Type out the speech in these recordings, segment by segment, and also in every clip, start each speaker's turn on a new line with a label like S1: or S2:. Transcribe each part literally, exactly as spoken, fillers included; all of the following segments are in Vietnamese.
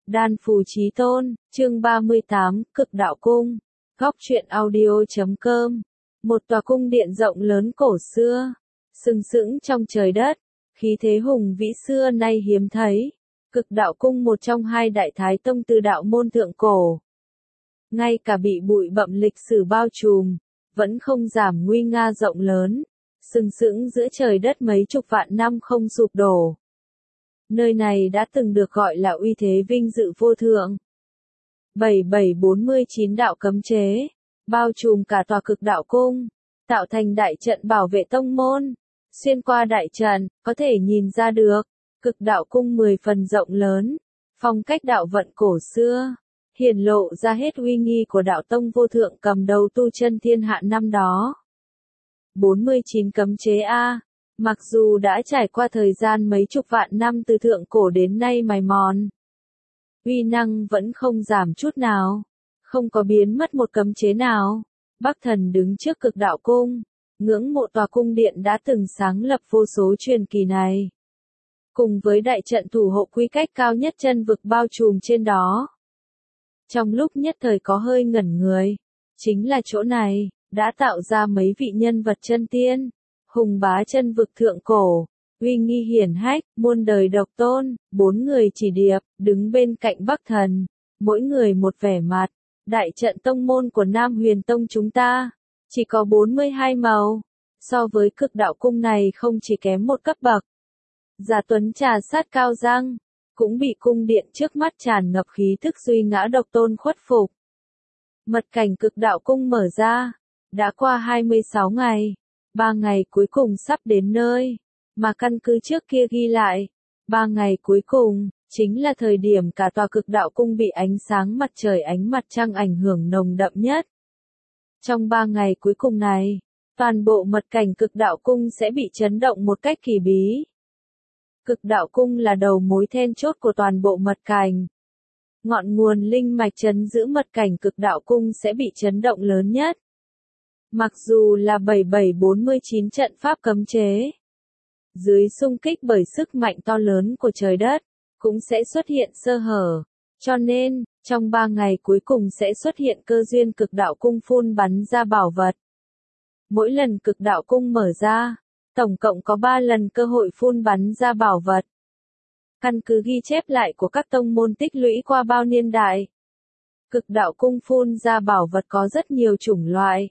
S1: Đan Phù Chí Tôn, chương ba mươi tám, Cực Đạo Cung. Góc truyện audio chấm com. Một tòa cung điện rộng lớn cổ xưa, sừng sững trong trời đất, khí thế hùng vĩ xưa nay hiếm thấy. Cực Đạo Cung, một trong hai đại thái tông từ đạo môn thượng cổ. Ngay cả bị bụi bặm lịch sử bao trùm, vẫn không giảm nguy nga rộng lớn, sừng sững giữa trời đất mấy chục vạn năm không sụp đổ. Nơi này đã từng được gọi là uy thế vinh dự vô thượng. bảy bảy bốn mươi chín đạo cấm chế, bao trùm cả tòa Cực Đạo Cung, tạo thành đại trận bảo vệ tông môn. Xuyên qua đại trận, có thể nhìn ra được, Cực Đạo Cung mười phần rộng lớn, phong cách đạo vận cổ xưa, hiển lộ ra hết uy nghi của đạo tông vô thượng cầm đầu tu chân thiên hạ năm đó. bốn mươi chín cấm chế A. Mặc dù đã trải qua thời gian mấy chục vạn năm từ thượng cổ đến nay mài mòn, uy năng vẫn không giảm chút nào, không có biến mất một cấm chế nào. Bắc Thần đứng trước Cực Đạo Cung, ngưỡng mộ tòa cung điện đã từng sáng lập vô số truyền kỳ này. Cùng với đại trận thủ hộ quy cách cao nhất chân vực bao trùm trên đó. Trong lúc nhất thời có hơi ngẩn người, chính là chỗ này, đã tạo ra mấy vị nhân vật chân tiên. Hùng bá chân vực thượng cổ, uy nghi hiển hách, muôn đời độc tôn, bốn người chỉ điệp, đứng bên cạnh Bắc Thần, mỗi người một vẻ mặt. Đại trận tông môn của Nam Huyền Tông chúng ta, chỉ có bốn mươi hai màu, so với Cực Đạo Cung này không chỉ kém một cấp bậc. Giả Tuấn trà sát cao răng, cũng bị cung điện trước mắt tràn ngập khí thức duy ngã độc tôn khuất phục. Mật cảnh Cực Đạo Cung mở ra, đã qua hai mươi sáu ngày. Ba ngày cuối cùng sắp đến nơi, mà căn cứ trước kia ghi lại, ba ngày cuối cùng, chính là thời điểm cả tòa Cực Đạo Cung bị ánh sáng mặt trời ánh mặt trăng ảnh hưởng nồng đậm nhất. Trong ba ngày cuối cùng này, toàn bộ mật cảnh Cực Đạo Cung sẽ bị chấn động một cách kỳ bí. Cực Đạo Cung là đầu mối then chốt của toàn bộ mật cảnh. Ngọn nguồn linh mạch trấn giữ mật cảnh Cực Đạo Cung sẽ bị chấn động lớn nhất. Mặc dù là bảy bảy bốn mươi chín trận pháp cấm chế, dưới xung kích bởi sức mạnh to lớn của trời đất, cũng sẽ xuất hiện sơ hở. Cho nên, trong ba ngày cuối cùng sẽ xuất hiện cơ duyên Cực Đạo Cung phun bắn ra bảo vật. Mỗi lần Cực Đạo Cung mở ra, tổng cộng có ba lần cơ hội phun bắn ra bảo vật. Căn cứ ghi chép lại của các tông môn tích lũy qua bao niên đại, Cực Đạo Cung phun ra bảo vật có rất nhiều chủng loại.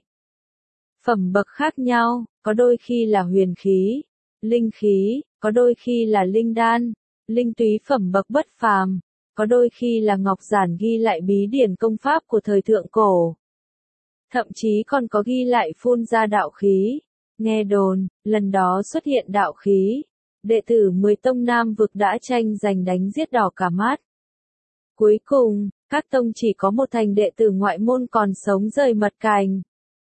S1: Phẩm bậc khác nhau, có đôi khi là huyền khí, linh khí, có đôi khi là linh đan, linh túy phẩm bậc bất phàm, có đôi khi là ngọc giản ghi lại bí điển công pháp của thời thượng cổ. Thậm chí còn có ghi lại phun ra đạo khí. Nghe đồn, lần đó xuất hiện đạo khí, đệ tử mười tông Nam vực đã tranh giành đánh giết đỏ cả mắt. Cuối cùng, các tông chỉ có một thành đệ tử ngoại môn còn sống rời mật cảnh.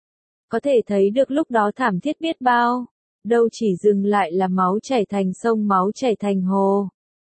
S1: Có thể thấy được lúc đó thảm thiết biết bao, đâu chỉ dừng lại là máu chảy thành sông máu chảy thành hồ.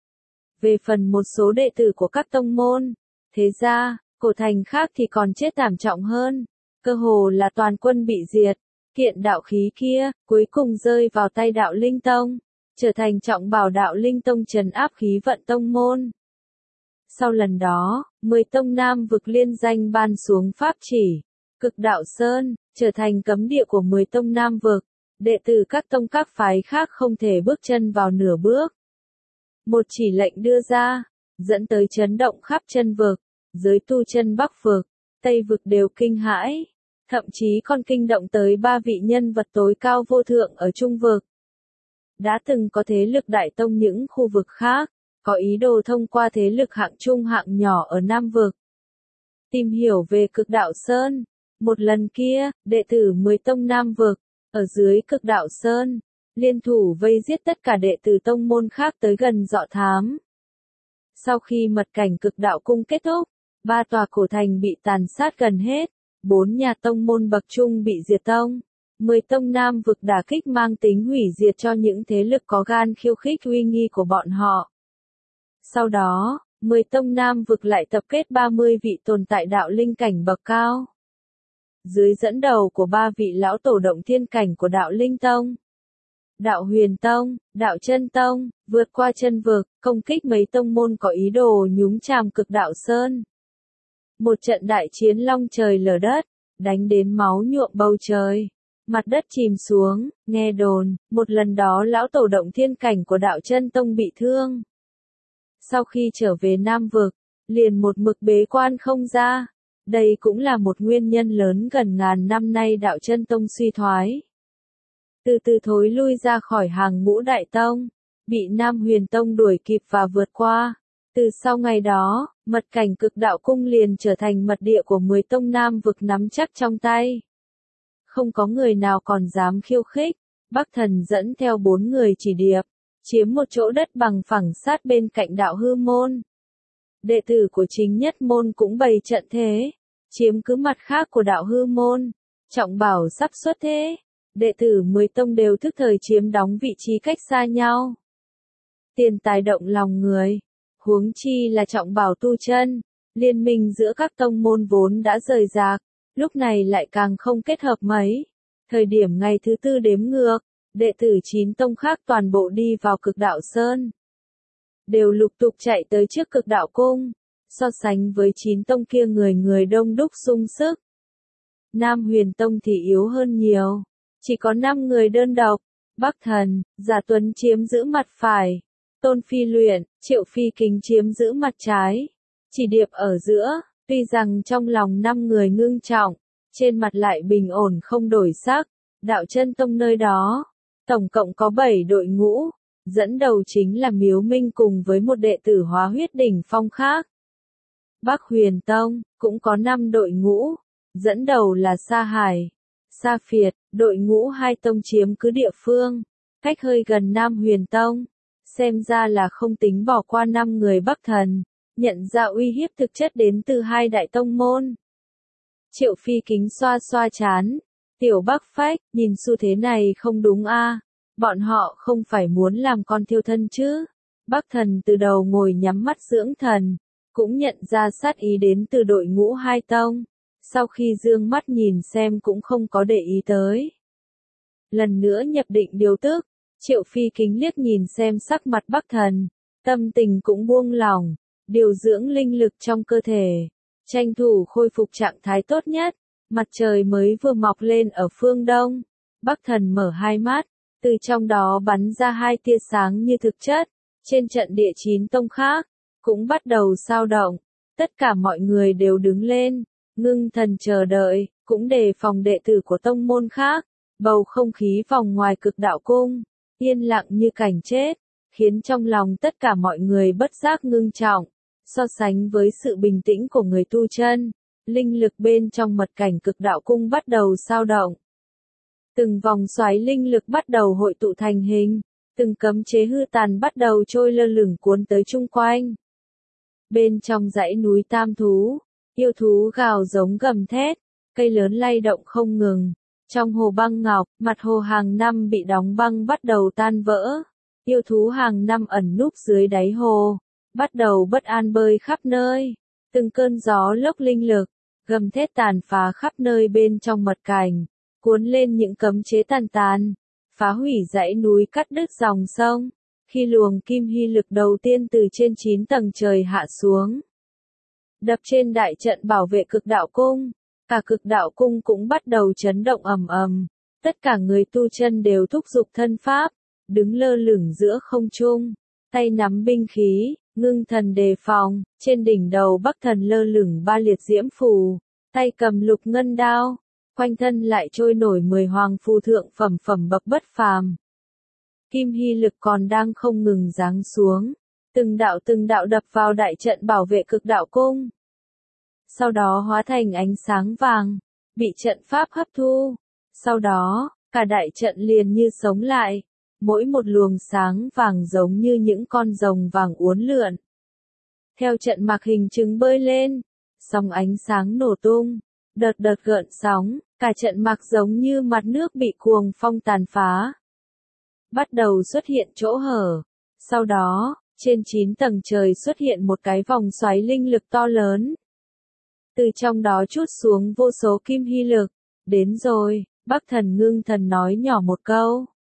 S1: Về phần một số đệ tử của các tông môn, thế ra, cổ thành khác thì còn chết thảm trọng hơn, cơ hồ là toàn quân bị diệt. Kiện đạo khí kia, cuối cùng rơi vào tay đạo Linh Tông, trở thành trọng bảo đạo Linh Tông trấn áp khí vận tông môn. Sau lần đó, mười tông Nam vực liên danh ban xuống pháp chỉ, Cực Đạo Sơn, trở thành cấm địa của mười tông Nam vực, đệ tử các tông các phái khác không thể bước chân vào nửa bước. Một chỉ lệnh đưa ra, dẫn tới chấn động khắp chân vực, giới tu chân Bắc vực, Tây vực đều kinh hãi. Thậm chí còn kinh động tới ba vị nhân vật tối cao vô thượng ở Trung vực. Đã từng có thế lực đại tông những khu vực khác, có ý đồ thông qua thế lực hạng trung hạng nhỏ ở Nam vực. Tìm hiểu về Cực Đạo Sơn. Một lần kia, đệ tử mười tông Nam vực, ở dưới Cực Đạo Sơn, liên thủ vây giết tất cả đệ tử tông môn khác tới gần dọ thám. Sau khi mật cảnh Cực Đạo Cung kết thúc, ba tòa cổ thành bị tàn sát gần hết. Bốn nhà tông môn bậc trung bị diệt tông, mười tông Nam vực đả kích mang tính hủy diệt cho những thế lực có gan khiêu khích uy nghi của bọn họ. Sau đó, mười tông Nam vực lại tập kết ba mươi vị tồn tại đạo linh cảnh bậc cao. Dưới dẫn đầu của ba vị lão tổ động thiên cảnh của đạo Linh Tông. Đạo Huyền Tông, Đạo Chân Tông, vượt qua chân vực, công kích mấy tông môn có ý đồ nhúng chàm Cực Đạo Sơn. Một trận đại chiến long trời lở đất, đánh đến máu nhuộm bầu trời. Mặt đất chìm xuống, nghe đồn, một lần đó lão tổ động thiên cảnh của Đạo Chân Tông bị thương. Sau khi trở về Nam Vực, liền một mực bế quan không ra. Đây cũng là một nguyên nhân lớn gần ngàn năm nay Đạo Chân Tông suy thoái. Từ từ thối lui ra khỏi hàng ngũ đại tông, bị Nam Huyền Tông đuổi kịp và vượt qua. Từ sau ngày đó, mật cảnh Cực Đạo Cung liền trở thành mật địa của mười tông Nam Vực nắm chắc trong tay. Không có người nào còn dám khiêu khích, Bắc Thần dẫn theo bốn người chỉ điệp, chiếm một chỗ đất bằng phẳng sát bên cạnh Đạo Hư Môn. Đệ tử của chính nhất môn cũng bày trận thế, chiếm cứ mặt khác của Đạo Hư Môn. Trọng Bảo sắp xuất thế, đệ tử mười tông đều thức thời chiếm đóng vị trí cách xa nhau. Tiền tài động lòng người, huống chi là Trọng Bảo tu chân, liên minh giữa các tông môn vốn đã rời rạc, lúc này lại càng không kết hợp mấy. Thời điểm ngày thứ tư đếm ngược, đệ tử chín tông khác toàn bộ đi vào Cực Đạo Sơn. Đều lục tục chạy tới trước Cực Đạo Cung, so sánh với chín tông kia người người đông đúc sung sức. Nam Huyền Tông thì yếu hơn nhiều, chỉ có năm người đơn độc, Bắc Thần, Giả Tuấn chiếm giữ mặt phải, Tôn Phi Luyện, Triệu Phi Kính chiếm giữ mặt trái, chỉ điệp ở giữa, tuy rằng trong lòng năm người ngưng trọng, trên mặt lại bình ổn không đổi sắc. Đạo Chân Tông nơi đó, tổng cộng có bảy đội ngũ, dẫn đầu chính là Miếu Minh cùng với một đệ tử Hóa Huyết Đỉnh Phong khác. Bắc Huyền Tông, cũng có năm đội ngũ, dẫn đầu là Sa Hải, Sa Phiệt, đội ngũ hai tông chiếm cứ địa phương, cách hơi gần Nam Huyền Tông, xem ra là không tính bỏ qua năm người Bắc Thần, nhận ra uy hiếp thực chất đến từ hai đại tông môn. Triệu Phi Kính xoa xoa chán, Tiểu Bắc Phách, nhìn xu thế này không đúng a, bọn họ không phải muốn làm con thiêu thân chứ. Bắc Thần từ đầu ngồi nhắm mắt dưỡng thần, cũng nhận ra sát ý đến từ đội ngũ hai tông, sau khi dương mắt nhìn xem cũng không có để ý tới. Lần nữa nhập định điều tức, Triệu Phi Kính liếc nhìn xem sắc mặt Bắc Thần, tâm tình cũng buông lỏng, điều dưỡng linh lực trong cơ thể, tranh thủ khôi phục trạng thái tốt nhất. Mặt trời mới vừa mọc lên ở phương đông, Bắc Thần mở hai mắt, từ trong đó bắn ra hai tia sáng như thực chất. Trên trận địa chín tông khác, cũng bắt đầu xao động, tất cả mọi người đều đứng lên, ngưng thần chờ đợi, cũng đề phòng đệ tử của tông môn khác. Bầu không khí vòng ngoài Cực Đạo Cung, yên lặng như cảnh chết, khiến trong lòng tất cả mọi người bất giác ngưng trọng. So sánh với sự bình tĩnh của người tu chân, linh lực bên trong mật cảnh Cực Đạo Cung bắt đầu xao động. Từng vòng xoáy linh lực bắt đầu hội tụ thành hình, từng cấm chế hư tàn bắt đầu trôi lơ lửng cuốn tới chung quanh. Bên trong dãy núi Tam Thú, yêu thú gào giống gầm thét, cây lớn lay động không ngừng. Trong hồ băng ngọc, mặt hồ hàng năm bị đóng băng bắt đầu tan vỡ. Yêu thú hàng năm ẩn núp dưới đáy hồ, bắt đầu bất an bơi khắp nơi. Từng cơn gió lốc linh lực, gầm thét tàn phá khắp nơi bên trong mật cảnh, cuốn lên những cấm chế tàn tàn, phá hủy dãy núi cắt đứt dòng sông. Khi luồng kim hy lực đầu tiên từ trên chín tầng trời hạ xuống, đập trên đại trận bảo vệ Cực Đạo Cung, cả Cực Đạo Cung cũng bắt đầu chấn động ầm ầm. Tất cả người tu chân đều thúc giục thân pháp, đứng lơ lửng giữa không trung, tay nắm binh khí, ngưng thần đề phòng. Trên đỉnh đầu Bắc Thần lơ lửng ba liệt diễm phù, tay cầm lục ngân đao, quanh thân lại trôi nổi mười hoàng phù thượng phẩm phẩm bậc bất phàm. Kim hy lực còn đang không ngừng giáng xuống, từng đạo từng đạo đập vào đại trận bảo vệ Cực Đạo Cung. Sau đó hóa thành ánh sáng vàng, bị trận pháp hấp thu. Sau đó, cả đại trận liền như sống lại, mỗi một luồng sáng vàng giống như những con rồng vàng uốn lượn. Theo trận mạc hình trứng bơi lên, sóng ánh sáng nổ tung, đợt đợt gợn sóng, cả trận mạc giống như mặt nước bị cuồng phong tàn phá. Bắt đầu xuất hiện chỗ hở. Sau đó, trên chín tầng trời xuất hiện một cái vòng xoáy linh lực to lớn. Từ trong đó trút xuống vô số kim hy lực. Đến rồi, Bắc Thần ngưng thần nói nhỏ một câu.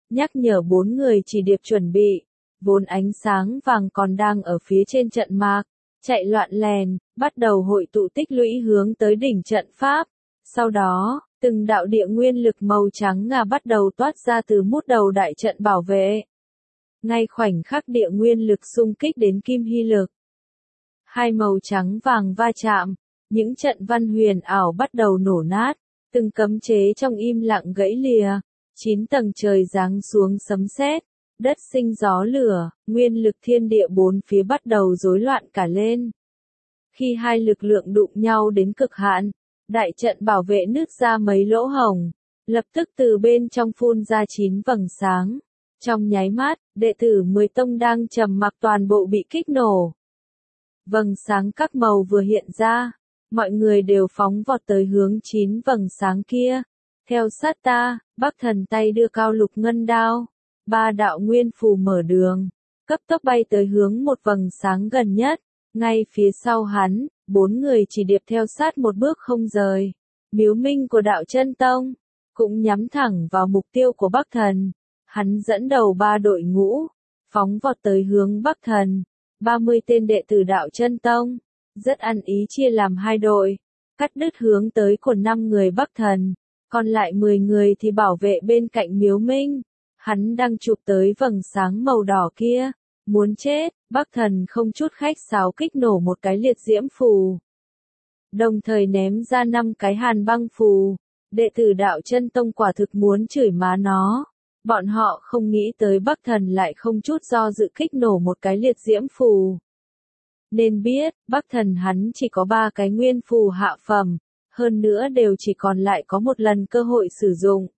S1: nhắc nhở bốn người chỉ điệp chuẩn bị, vốn ánh sáng vàng còn đang ở phía trên trận mạc, chạy loạn lèn, bắt đầu hội tụ tích lũy hướng tới đỉnh trận pháp. Sau đó, từng đạo địa nguyên lực màu trắng ngà bắt đầu toát ra từ mút đầu đại trận bảo vệ. Ngay khoảnh khắc địa nguyên lực xung kích đến kim hy lực, hai màu trắng vàng va chạm, những trận văn huyền ảo bắt đầu nổ nát, từng cấm chế trong im lặng gãy lìa, chín tầng trời giáng xuống sấm sét, đất sinh gió lửa, nguyên lực thiên địa bốn phía bắt đầu rối loạn cả lên. Khi hai lực lượng đụng nhau đến cực hạn, đại trận bảo vệ nứt ra mấy lỗ hổng, lập tức từ bên trong phun ra chín vầng sáng. Trong nháy mắt, đệ tử mười tông đang trầm mặc toàn bộ bị kích nổ. Vầng sáng các màu vừa hiện ra, mọi người đều phóng vọt tới hướng chín vầng sáng kia. Theo sát ta, Bắc Thần tay đưa cao lục ngân đao, ba đạo nguyên phù mở đường, cấp tốc bay tới hướng một vầng sáng gần nhất. Ngay phía sau hắn, bốn người chỉ điệp theo sát một bước không rời. Miếu minh của đạo chân tông, cũng nhắm thẳng vào mục tiêu của Bắc Thần. Hắn dẫn đầu ba đội ngũ, phóng vọt tới hướng Bắc Thần. ba mươi tên đệ tử đạo chân tông, rất ăn ý chia làm hai đội, cắt đứt hướng tới của năm người Bắc Thần, còn lại mười người thì bảo vệ bên cạnh miếu minh. Hắn đang chụp tới vầng sáng màu đỏ kia, muốn chết, Bắc Thần không chút khách sáo kích nổ một cái liệt diễm phù. Đồng thời ném ra năm cái hàn băng phù, đệ tử đạo chân tông quả thực muốn chửi má nó. Bọn họ không nghĩ tới Bắc Thần lại không chút do dự kích nổ một cái liệt diễm phù. Nên biết, Bắc Thần hắn chỉ có ba cái nguyên phù hạ phẩm, hơn nữa đều chỉ còn lại có một lần cơ hội sử dụng.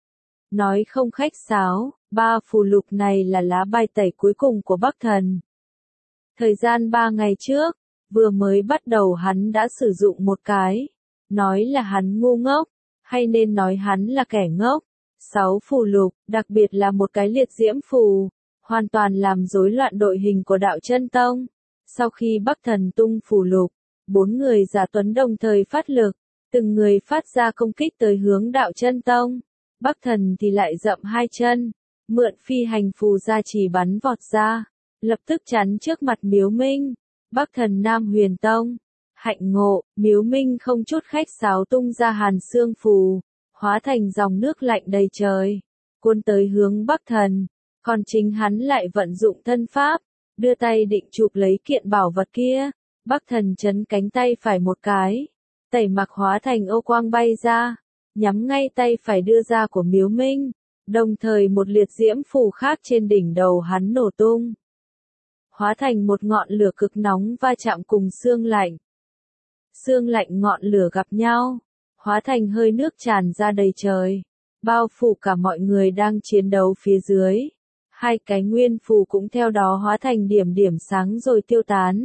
S1: Nói không khách sáo, ba phù lục này là lá bài tẩy cuối cùng của Bắc Thần. Thời gian ba ngày trước, vừa mới bắt đầu hắn đã sử dụng một cái. Nói là hắn ngu ngốc, hay nên nói hắn là kẻ ngốc. Sáu phù lục, đặc biệt là một cái liệt diễm phù, hoàn toàn làm rối loạn đội hình của đạo chân tông. Sau khi Bắc Thần tung phù lục, bốn người giả tuấn đồng thời phát lực, từng người phát ra công kích tới hướng đạo chân tông. Bắc Thần thì lại dậm hai chân, mượn phi hành phù ra chỉ bắn vọt ra, lập tức chắn trước mặt miếu minh. Bắc Thần Nam Huyền Tông, hạnh ngộ, miếu minh không chút khách sáo tung ra hàn xương phù, hóa thành dòng nước lạnh đầy trời, cuốn tới hướng Bắc Thần, còn chính hắn lại vận dụng thân pháp, đưa tay định chụp lấy kiện bảo vật kia. Bắc Thần chấn cánh tay phải một cái, tẩy mặc hóa thành ô quang bay ra, nhắm ngay tay phải đưa ra của miếu minh, đồng thời một liệt diễm phù khác trên đỉnh đầu hắn nổ tung, hóa thành một ngọn lửa cực nóng va chạm cùng xương lạnh. Xương lạnh ngọn lửa gặp nhau, hóa thành hơi nước tràn ra đầy trời, bao phủ cả mọi người đang chiến đấu phía dưới. Hai cái nguyên phù cũng theo đó hóa thành điểm điểm sáng rồi tiêu tán.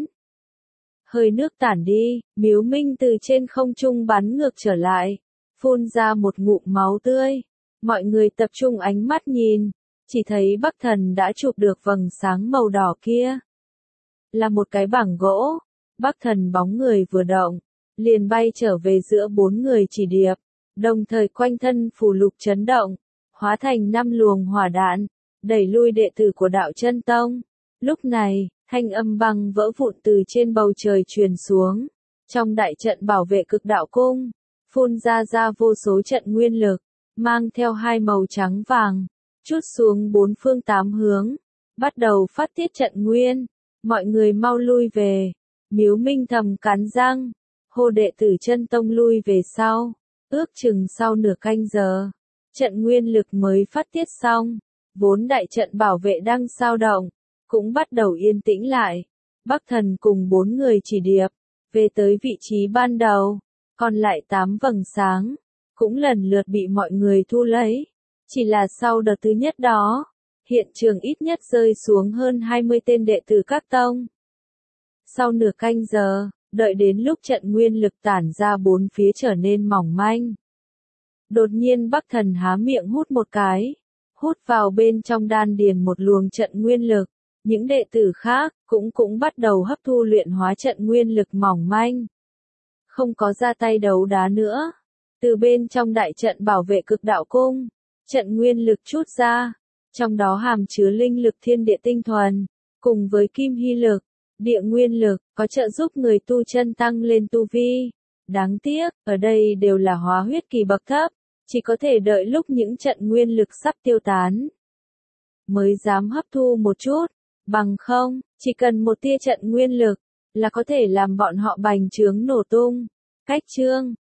S1: Hơi nước tản đi, miếu minh từ trên không trung bắn ngược trở lại, phun ra một ngụm máu tươi. Mọi người tập trung ánh mắt nhìn, chỉ thấy Bắc Thần đã chụp được vầng sáng màu đỏ kia. Là một cái bảng gỗ, Bắc Thần bóng người vừa động, liền bay trở về giữa bốn người chỉ điệp, đồng thời quanh thân phù lục chấn động, hóa thành năm luồng hỏa đạn, đẩy lui đệ tử của đạo chân tông. Lúc này, thanh âm băng vỡ vụn từ trên bầu trời truyền xuống. Trong đại trận bảo vệ cực đạo cung, phun ra ra vô số trận nguyên lực, mang theo hai màu trắng vàng, trút xuống bốn phương tám hướng, bắt đầu phát tiết trận nguyên. Mọi người mau lui về. Miếu minh thầm cắn răng, hô đệ tử chân tông lui về sau. Ước chừng sau nửa canh giờ, trận nguyên lực mới phát tiết xong, vốn đại trận bảo vệ đang sao động, cũng bắt đầu yên tĩnh lại. Bắc Thần cùng bốn người chỉ điệp, về tới vị trí ban đầu, còn lại tám vầng sáng, cũng lần lượt bị mọi người thu lấy. Chỉ là sau đợt thứ nhất đó, hiện trường ít nhất rơi xuống hơn hai mươi tên đệ tử các tông. Sau nửa canh giờ, đợi đến lúc trận nguyên lực tản ra bốn phía trở nên mỏng manh. Đột nhiên Bắc Thần há miệng hút một cái, hút vào bên trong đan điền một luồng trận nguyên lực. Những đệ tử khác cũng cũng bắt đầu hấp thu luyện hóa trận nguyên lực mỏng manh. Không có ra tay đấu đá nữa. Từ bên trong đại trận bảo vệ cực đạo cung, trận nguyên lực trút ra, trong đó hàm chứa linh lực thiên địa tinh thuần, cùng với kim hy lực, địa nguyên lực, có trợ giúp người tu chân tăng lên tu vi. Đáng tiếc, ở đây đều là hóa huyết kỳ bậc thấp, chỉ có thể đợi lúc những trận nguyên lực sắp tiêu tán, mới dám hấp thu một chút, bằng không, chỉ cần một tia trận nguyên lực, là có thể làm bọn họ bành trướng nổ tung. Cách chương